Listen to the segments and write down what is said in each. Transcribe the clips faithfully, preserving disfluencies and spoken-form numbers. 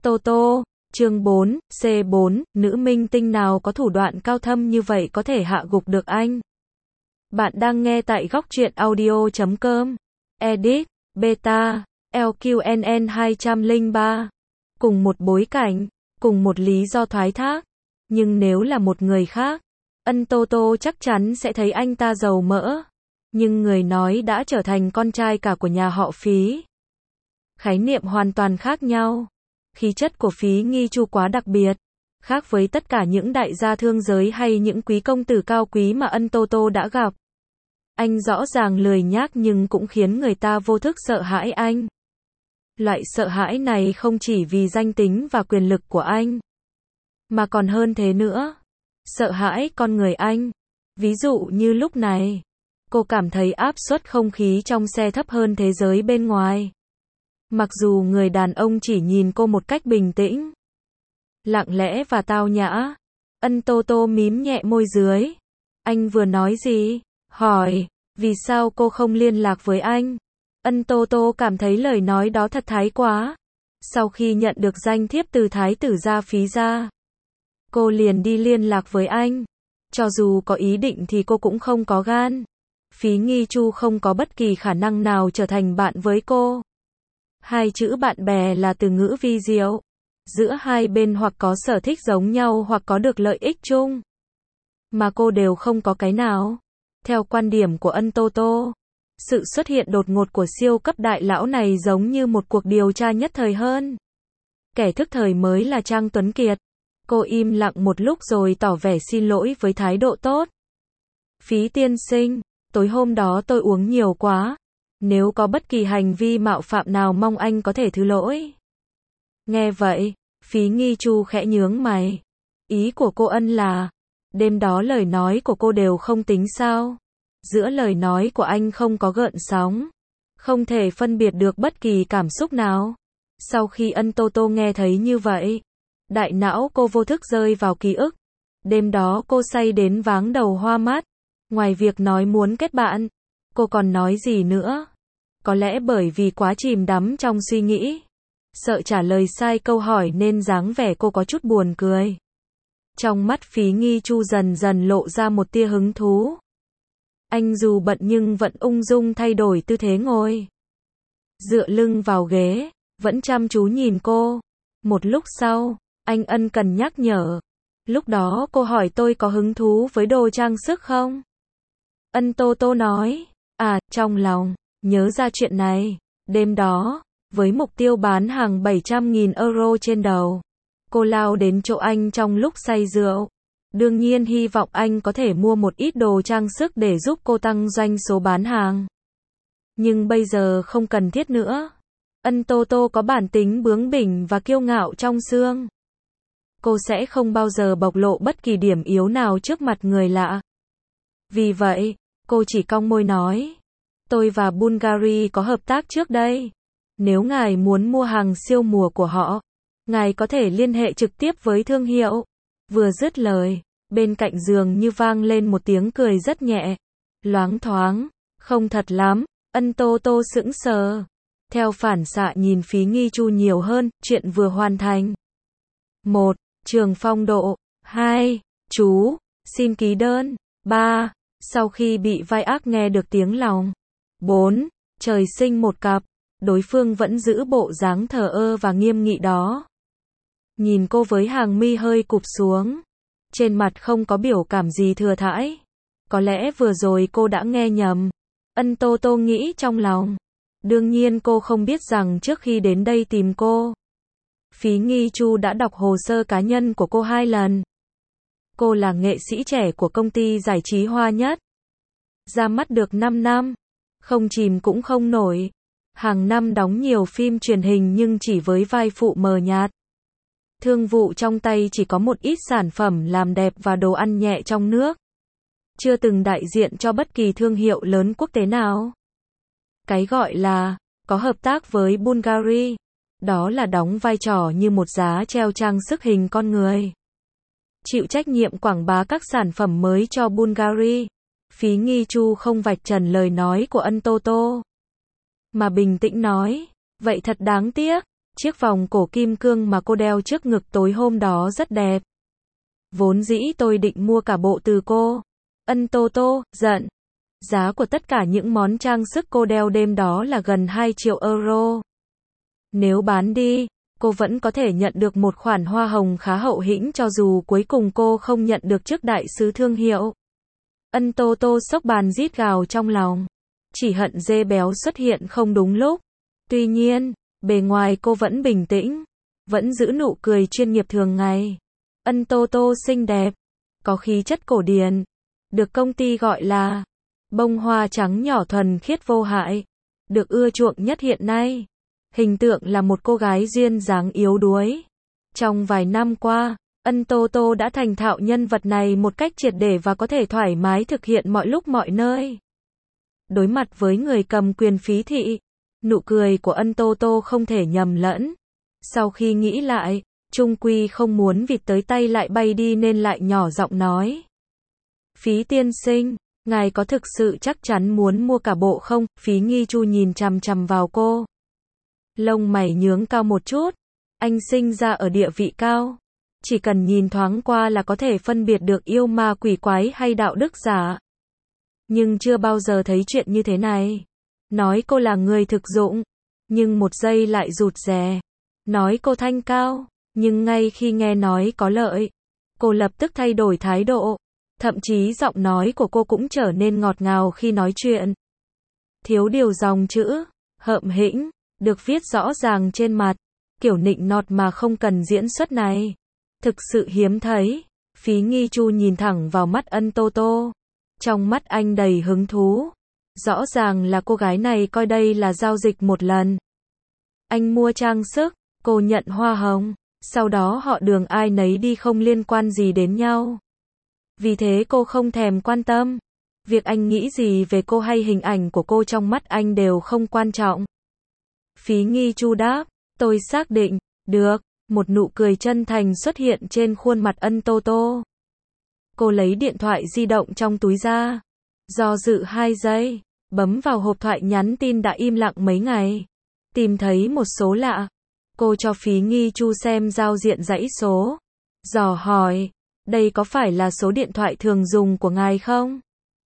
Toto, chương bốn, C bốn, nữ minh tinh nào có thủ đoạn cao thâm như vậy có thể hạ gục được anh? Bạn đang nghe tại góc truyện audio chấm com. Edit, Beta, lờ quy en en hai không ba. Cùng một bối cảnh, cùng một lý do thoái thác. Nhưng nếu là một người khác, ân Toto chắc chắn sẽ thấy anh ta dầu mỡ. Nhưng người nói đã trở thành con trai cả của nhà họ Phí. Khái niệm hoàn toàn khác nhau. Khí chất của Phí Nghi Chu quá đặc biệt. Khác với tất cả những đại gia thương giới hay những quý công tử cao quý mà ân Toto đã gặp. Anh rõ ràng lười nhác nhưng cũng khiến người ta vô thức sợ hãi anh. Loại sợ hãi này không chỉ vì danh tính và quyền lực của anh, mà còn hơn thế nữa. Sợ hãi con người anh. Ví dụ như lúc này, cô cảm thấy áp suất không khí trong xe thấp hơn thế giới bên ngoài. Mặc dù người đàn ông chỉ nhìn cô một cách bình tĩnh, lặng lẽ và tao nhã. Ân Toto mím nhẹ môi dưới. Anh vừa nói gì? Hỏi, vì sao cô không liên lạc với anh? Ân Toto cảm thấy lời nói đó thật thái quá. Sau khi nhận được danh thiếp từ thái tử gia Phí gia, cô liền đi liên lạc với anh. Cho dù có ý định thì cô cũng không có gan. Phí Nghi Chu không có bất kỳ khả năng nào trở thành bạn với cô. Hai chữ bạn bè là từ ngữ vi diệu. Giữa hai bên hoặc có sở thích giống nhau hoặc có được lợi ích chung. Mà cô đều không có cái nào. Theo quan điểm của ân Toto, sự xuất hiện đột ngột của siêu cấp đại lão này giống như một cuộc điều tra nhất thời hơn. Kẻ thức thời mới là Trang Tuấn Kiệt. Cô im lặng một lúc rồi tỏ vẻ xin lỗi với thái độ tốt. Phí tiên sinh, tối hôm đó tôi uống nhiều quá. Nếu có bất kỳ hành vi mạo phạm nào mong anh có thể thứ lỗi. Nghe vậy, Phí Nghi Chu khẽ nhướng mày. Ý của cô ân là, đêm đó lời nói của cô đều không tính sao? Giữa lời nói của anh không có gợn sóng. Không thể phân biệt được bất kỳ cảm xúc nào. Sau khi ân Toto nghe thấy như vậy, đại não cô vô thức rơi vào ký ức. Đêm đó cô say đến váng đầu hoa mắt. Ngoài việc nói muốn kết bạn, cô còn nói gì nữa? Có lẽ bởi vì quá chìm đắm trong suy nghĩ, sợ trả lời sai câu hỏi nên dáng vẻ cô có chút buồn cười. Trong mắt Phí Nghi Chu dần dần lộ ra một tia hứng thú. Anh dù bận nhưng vẫn ung dung thay đổi tư thế ngồi. Dựa lưng vào ghế, vẫn chăm chú nhìn cô. Một lúc sau, anh ân cần nhắc nhở. Lúc đó cô hỏi tôi có hứng thú với đồ trang sức không? Ân Toto nói, à, trong lòng, nhớ ra chuyện này. Đêm đó, với mục tiêu bán hàng bảy trăm nghìn euro trên đầu, cô lao đến chỗ anh trong lúc say rượu. Đương nhiên hy vọng anh có thể mua một ít đồ trang sức để giúp cô tăng doanh số bán hàng. Nhưng bây giờ không cần thiết nữa. Ân Toto có bản tính bướng bỉnh và kiêu ngạo trong xương. Cô sẽ không bao giờ bộc lộ bất kỳ điểm yếu nào trước mặt người lạ. Vì vậy, cô chỉ cong môi nói. Tôi và Bulgari có hợp tác trước đây. Nếu ngài muốn mua hàng siêu mùa của họ, ngài có thể liên hệ trực tiếp với thương hiệu. Vừa dứt lời, bên cạnh giường như vang lên một tiếng cười rất nhẹ, loáng thoáng. Không thật lắm. Ân Toto sững sờ. Theo phản xạ nhìn Phí Nghi Chu nhiều hơn, chuyện vừa hoàn thành. một. Trường phong độ. hai. Chú, xin ký đơn. ba. Sau khi bị vai ác nghe được tiếng lòng. bốn. Trời sinh một cặp. Đối phương vẫn giữ bộ dáng thờ ơ và nghiêm nghị đó. Nhìn cô với hàng mi hơi cụp xuống. Trên mặt không có biểu cảm gì thừa thãi. Có lẽ vừa rồi cô đã nghe nhầm. Ân Toto nghĩ trong lòng. Đương nhiên cô không biết rằng trước khi đến đây tìm cô, Phí Nghi Chu đã đọc hồ sơ cá nhân của cô hai lần. Cô là nghệ sĩ trẻ của công ty giải trí Hoa Nhất. Ra mắt được năm năm. Không chìm cũng không nổi. Hàng năm đóng nhiều phim truyền hình nhưng chỉ với vai phụ mờ nhạt. Thương vụ trong tay chỉ có một ít sản phẩm làm đẹp và đồ ăn nhẹ trong nước. Chưa từng đại diện cho bất kỳ thương hiệu lớn quốc tế nào. Cái gọi là có hợp tác với Bulgari, đó là đóng vai trò như một giá treo trang sức hình con người. Chịu trách nhiệm quảng bá các sản phẩm mới cho Bulgari. Phí Nghi Chu không vạch trần lời nói của ân Toto, mà bình tĩnh nói, vậy thật đáng tiếc. Chiếc vòng cổ kim cương mà cô đeo trước ngực tối hôm đó rất đẹp. Vốn dĩ tôi định mua cả bộ từ cô. Ân Tô Tô, giận. Giá của tất cả những món trang sức cô đeo đêm đó là gần hai triệu euro. Nếu bán đi, cô vẫn có thể nhận được một khoản hoa hồng khá hậu hĩnh cho dù cuối cùng cô không nhận được chức đại sứ thương hiệu. Ân Tô Tô sốc bàn rít gào trong lòng. Chỉ hận dê béo xuất hiện không đúng lúc. Tuy nhiên, bề ngoài cô vẫn bình tĩnh, vẫn giữ nụ cười chuyên nghiệp thường ngày. Ân Tô Tô xinh đẹp, có khí chất cổ điển, được công ty gọi là bông hoa trắng nhỏ thuần khiết vô hại, được ưa chuộng nhất hiện nay. Hình tượng là một cô gái duyên dáng yếu đuối. Trong vài năm qua, Ân Tô Tô đã thành thạo nhân vật này một cách triệt để và có thể thoải mái thực hiện mọi lúc mọi nơi. Đối mặt với người cầm quyền phí thị, nụ cười của Ân Tô Tô không thể nhầm lẫn. Sau khi nghĩ lại, chung quy không muốn vịt tới tay lại bay đi nên lại nhỏ giọng nói. Phí tiên sinh, ngài có thực sự chắc chắn muốn mua cả bộ không? Phí Nghi Chu nhìn chằm chằm vào cô. Lông mày nhướng cao một chút. Anh sinh ra ở địa vị cao. Chỉ cần nhìn thoáng qua là có thể phân biệt được yêu ma quỷ quái hay đạo đức giả. Nhưng chưa bao giờ thấy chuyện như thế này. Nói cô là người thực dụng, nhưng một giây lại rụt rè. Nói cô thanh cao, nhưng ngay khi nghe nói có lợi, cô lập tức thay đổi thái độ. Thậm chí giọng nói của cô cũng trở nên ngọt ngào khi nói chuyện. Thiếu điều dòng chữ, hậm hĩnh, được viết rõ ràng trên mặt. Kiểu nịnh nọt mà không cần diễn xuất này. Thực sự hiếm thấy. Phí Nghi Chu nhìn thẳng vào mắt Ân Tô Tô. Trong mắt anh đầy hứng thú. Rõ ràng là cô gái này coi đây là giao dịch một lần. Anh mua trang sức, cô nhận hoa hồng. Sau đó họ đường ai nấy đi không liên quan gì đến nhau. Vì thế cô không thèm quan tâm. Việc anh nghĩ gì về cô hay hình ảnh của cô trong mắt anh đều không quan trọng. Phí Nghi Chu đáp, tôi xác định, được. Một nụ cười chân thành xuất hiện trên khuôn mặt Ân Tô Tô. Cô lấy điện thoại di động trong túi ra. Do dự hai giây, bấm vào hộp thoại nhắn tin đã im lặng mấy ngày. Tìm thấy một số lạ. Cô cho Phí Nghi Chu xem giao diện dãy số. Dò hỏi, đây có phải là số điện thoại thường dùng của ngài không?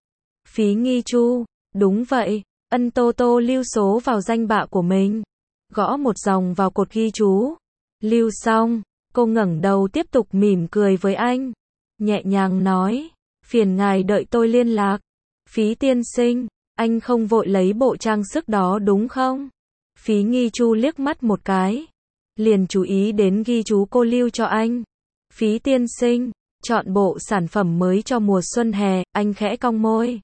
Phí Nghi Chu, đúng vậy. Ân Tô Tô lưu số vào danh bạ của mình. Gõ một dòng vào cột ghi chú. Lưu xong, cô ngẩng đầu tiếp tục mỉm cười với anh. Nhẹ nhàng nói, phiền ngài đợi tôi liên lạc. Phí tiên sinh, anh không vội lấy bộ trang sức đó đúng không? Phí Nghi Chu liếc mắt một cái. Liền chú ý đến ghi chú cô lưu cho anh. Phí tiên sinh, chọn bộ sản phẩm mới cho mùa xuân hè, anh khẽ cong môi.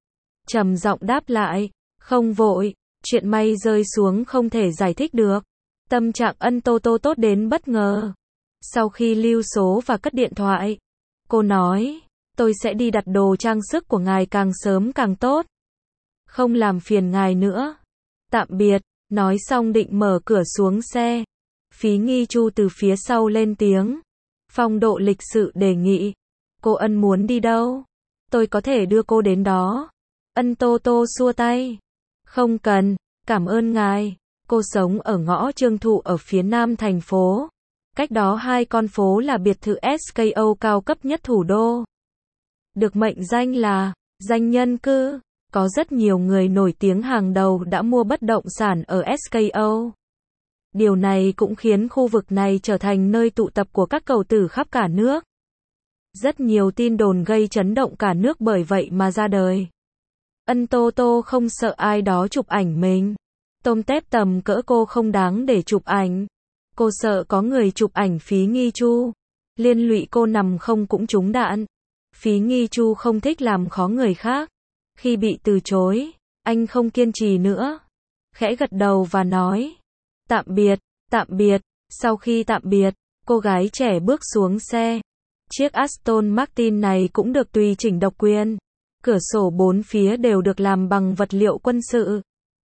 Trầm giọng đáp lại, không vội, chuyện may rơi xuống không thể giải thích được. Tâm trạng Ân Tô Tô tốt đến bất ngờ. Sau khi lưu số và cất điện thoại, cô nói, tôi sẽ đi đặt đồ trang sức của ngài càng sớm càng tốt. Không làm phiền ngài nữa. Tạm biệt, nói xong định mở cửa xuống xe. Phí Nghi Chu từ phía sau lên tiếng. Phong độ lịch sự đề nghị. Cô Ân muốn đi đâu? Tôi có thể đưa cô đến đó. Ân Tô Tô xua tay. Không cần, cảm ơn ngài. Cô sống ở ngõ Trương Thụ ở phía nam thành phố. Cách đó hai con phố là biệt thự ét ca o cao cấp nhất thủ đô. Được mệnh danh là danh nhân cư. Có rất nhiều người nổi tiếng hàng đầu đã mua bất động sản ở ét ca o. Điều này cũng khiến khu vực này trở thành nơi tụ tập của các cầu tử khắp cả nước. Rất nhiều tin đồn gây chấn động cả nước bởi vậy mà ra đời. Ân Tô Tô không sợ ai đó chụp ảnh mình. Tôm tép tầm cỡ cô không đáng để chụp ảnh. Cô sợ có người chụp ảnh Phí Nghi Chu. Liên lụy cô nằm không cũng trúng đạn. Phí Nghi Chu không thích làm khó người khác. Khi bị từ chối, anh không kiên trì nữa. Khẽ gật đầu và nói. Tạm biệt, tạm biệt. Sau khi tạm biệt, cô gái trẻ bước xuống xe. Chiếc Aston Martin này cũng được tùy chỉnh độc quyền. Cửa sổ bốn phía đều được làm bằng vật liệu quân sự.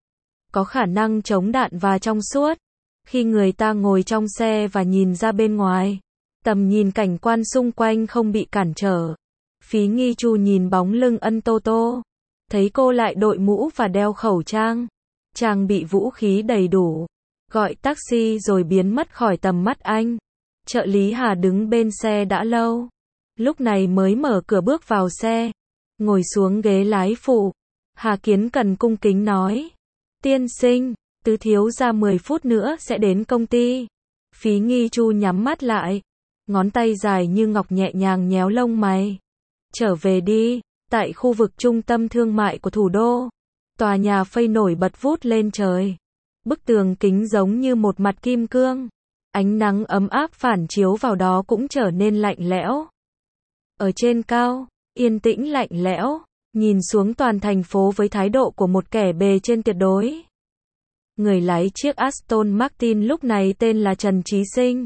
Có khả năng chống đạn và trong suốt. Khi người ta ngồi trong xe và nhìn ra bên ngoài, tầm nhìn cảnh quan xung quanh không bị cản trở. Phí Nghi Chu nhìn bóng lưng Ân Tô Tô. Thấy cô lại đội mũ và đeo khẩu trang. Trang bị vũ khí đầy đủ. gọi taxi rồi biến mất khỏi tầm mắt anh. Trợ lý Hà đứng bên xe đã lâu. Lúc này mới mở cửa bước vào xe. Ngồi xuống ghế lái phụ. Hà Kiến Cần cung kính nói. Tiên sinh, tứ thiếu gia mười phút nữa sẽ đến công ty. Phí Nghi Chu nhắm mắt lại. Ngón tay dài như ngọc nhẹ nhàng nhéo lông mày. Trở về đi. Tại khu vực trung tâm thương mại của thủ đô. Tòa nhà phây nổi bật vút lên trời. Bức tường kính giống như một mặt kim cương. Ánh nắng ấm áp phản chiếu vào đó cũng trở nên lạnh lẽo. Ở trên cao, yên tĩnh lạnh lẽo, nhìn xuống toàn thành phố với thái độ của một kẻ bề trên tuyệt đối. Người lái chiếc Aston Martin lúc này tên là Trần Chí Sinh.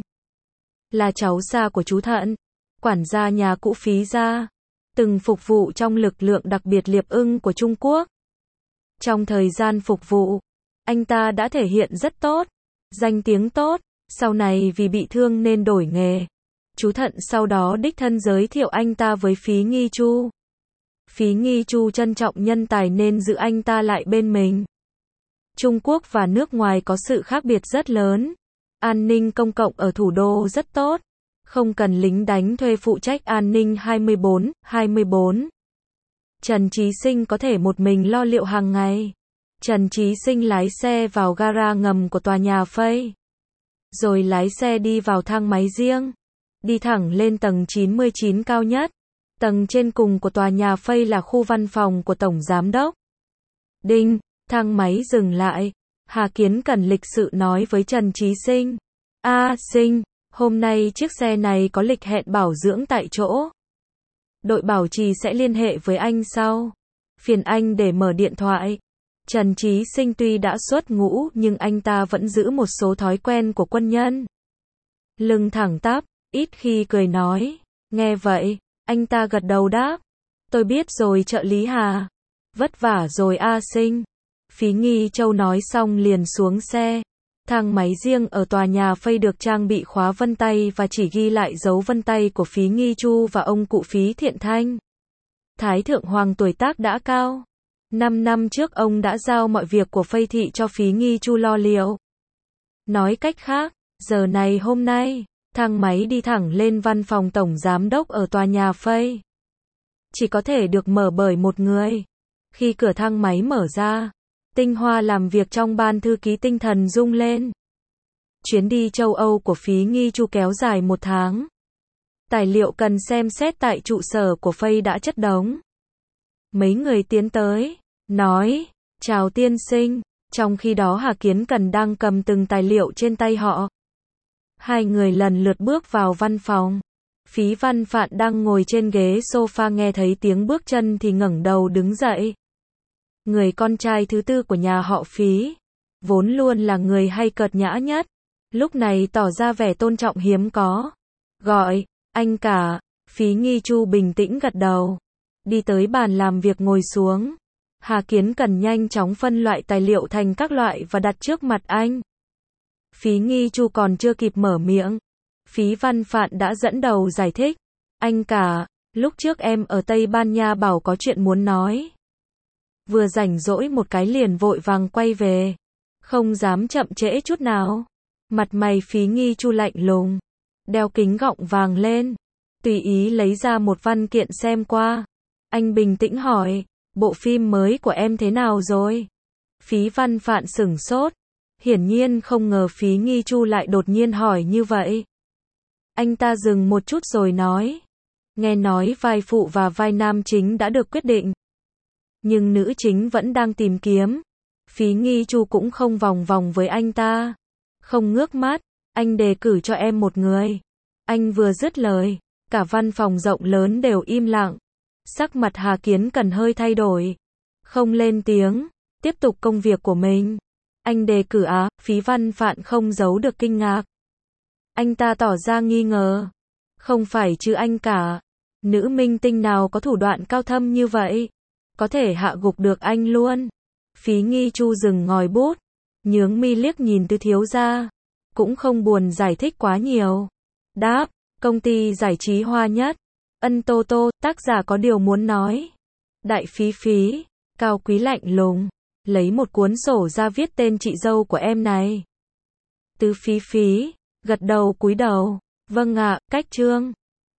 Là cháu xa của chú Thận, quản gia nhà cũ Phí gia, từng phục vụ trong lực lượng đặc biệt Liệp Ưng của Trung Quốc. Trong thời gian phục vụ, anh ta đã thể hiện rất tốt, danh tiếng tốt, sau này vì bị thương nên đổi nghề. Chú Thận sau đó đích thân giới thiệu anh ta với Phí Nghi Chu. Phí Nghi Chu trân trọng nhân tài nên giữ anh ta lại bên mình. Trung Quốc và nước ngoài có sự khác biệt rất lớn. An ninh công cộng ở thủ đô rất tốt. Không cần lính đánh thuê phụ trách an ninh hai mươi bốn trên hai mươi bốn. Trần Chí Sinh có thể một mình lo liệu hàng ngày. Trần Chí Sinh lái xe vào gara ngầm của tòa nhà phây. Rồi lái xe đi vào thang máy riêng. Đi thẳng lên tầng chín mươi chín cao nhất. Tầng trên cùng của tòa nhà phây là khu văn phòng của Tổng Giám đốc. Đinh, thang máy dừng lại. Hà Kiến Cần lịch sự nói với Trần Chí Sinh. A Sinh, hôm nay chiếc xe này có lịch hẹn bảo dưỡng tại chỗ. Đội bảo trì sẽ liên hệ với anh sau. Phiền anh để mở điện thoại. Trần Chí Sinh tuy đã xuất ngũ nhưng anh ta vẫn giữ một số thói quen của quân nhân. Lưng thẳng tắp, ít khi cười nói. Nghe vậy, anh ta gật đầu đáp. Tôi biết rồi trợ lý Hà. Vất vả rồi A Sinh. Phí Nghi Châu nói xong liền xuống xe. Thang máy riêng ở tòa nhà phây được trang bị khóa vân tay và chỉ ghi lại dấu vân tay của Phí Nghi Chu và ông cụ Phí Thiện Thanh. Thái thượng hoàng tuổi tác đã cao. Năm năm trước ông đã giao mọi việc của phây thị cho Phí Nghi Chu lo liệu. Nói cách khác, giờ này hôm nay, thang máy đi thẳng lên văn phòng tổng giám đốc ở tòa nhà phây. Chỉ có thể được mở bởi một người. Khi cửa thang máy mở ra, tinh hoa làm việc trong ban thư ký tinh thần rung lên. Chuyến đi châu Âu của Phí Nghi Chu kéo dài một tháng. Tài liệu cần xem xét tại trụ sở của phây đã chất đống. Mấy người tiến tới, nói, chào tiên sinh, trong khi đó Hà Kiến Cần đang cầm từng tài liệu trên tay họ. Hai người lần lượt bước vào văn phòng. Phí Văn Phạn đang ngồi trên ghế sofa nghe thấy tiếng bước chân thì ngẩng đầu đứng dậy. Người con trai thứ tư của nhà họ Phí, vốn luôn là người hay cợt nhã nhất, lúc này tỏ ra vẻ tôn trọng hiếm có. Gọi, anh cả, Phí Nghi Chu bình tĩnh gật đầu. Đi tới bàn làm việc ngồi xuống. Hà Kiến Cần nhanh chóng phân loại tài liệu thành các loại và đặt trước mặt anh. Phí Nghi Chu còn chưa kịp mở miệng. Phí Văn Phạn đã dẫn đầu giải thích. Anh cả, lúc trước em ở Tây Ban Nha bảo có chuyện muốn nói. Vừa rảnh rỗi một cái liền vội vàng quay về. Không dám chậm trễ chút nào. Mặt mày Phí Nghi Chu lạnh lùng. Đeo kính gọng vàng lên. Tùy ý lấy ra một văn kiện xem qua. Anh bình tĩnh hỏi, bộ phim mới của em thế nào rồi? Phí Văn Phạn sửng sốt. Hiển nhiên không ngờ Phí Nghi Chu lại đột nhiên hỏi như vậy. Anh ta dừng một chút rồi nói. Nghe nói vai phụ và vai nam chính đã được quyết định. Nhưng nữ chính vẫn đang tìm kiếm. Phí Nghi Chu cũng không vòng vòng với anh ta. Không ngước mắt, anh đề cử cho em một người. Anh vừa dứt lời, cả văn phòng rộng lớn đều im lặng. Sắc mặt Hà Kiến Cần hơi thay đổi. Không lên tiếng, tiếp tục công việc của mình. Anh đề cử á, Phí Văn Phạn không giấu được kinh ngạc. Anh ta tỏ ra nghi ngờ. Không phải chứ anh cả. Nữ minh tinh nào có thủ đoạn cao thâm như vậy? Có thể hạ gục được anh luôn. Phí Nghi Chu dừng ngòi bút. Nhướng mi liếc nhìn Tứ thiếu gia. Cũng không buồn giải thích quá nhiều. Đáp, công ty giải trí Hoa Nhất. Ân Tô Tô, tác giả có điều muốn nói. Đại Phí Phí, cao quý lạnh lùng. Lấy một cuốn sổ ra viết tên chị dâu của em này. Tứ Phí Phí, gật đầu cúi đầu. Vâng ạ, cách trương.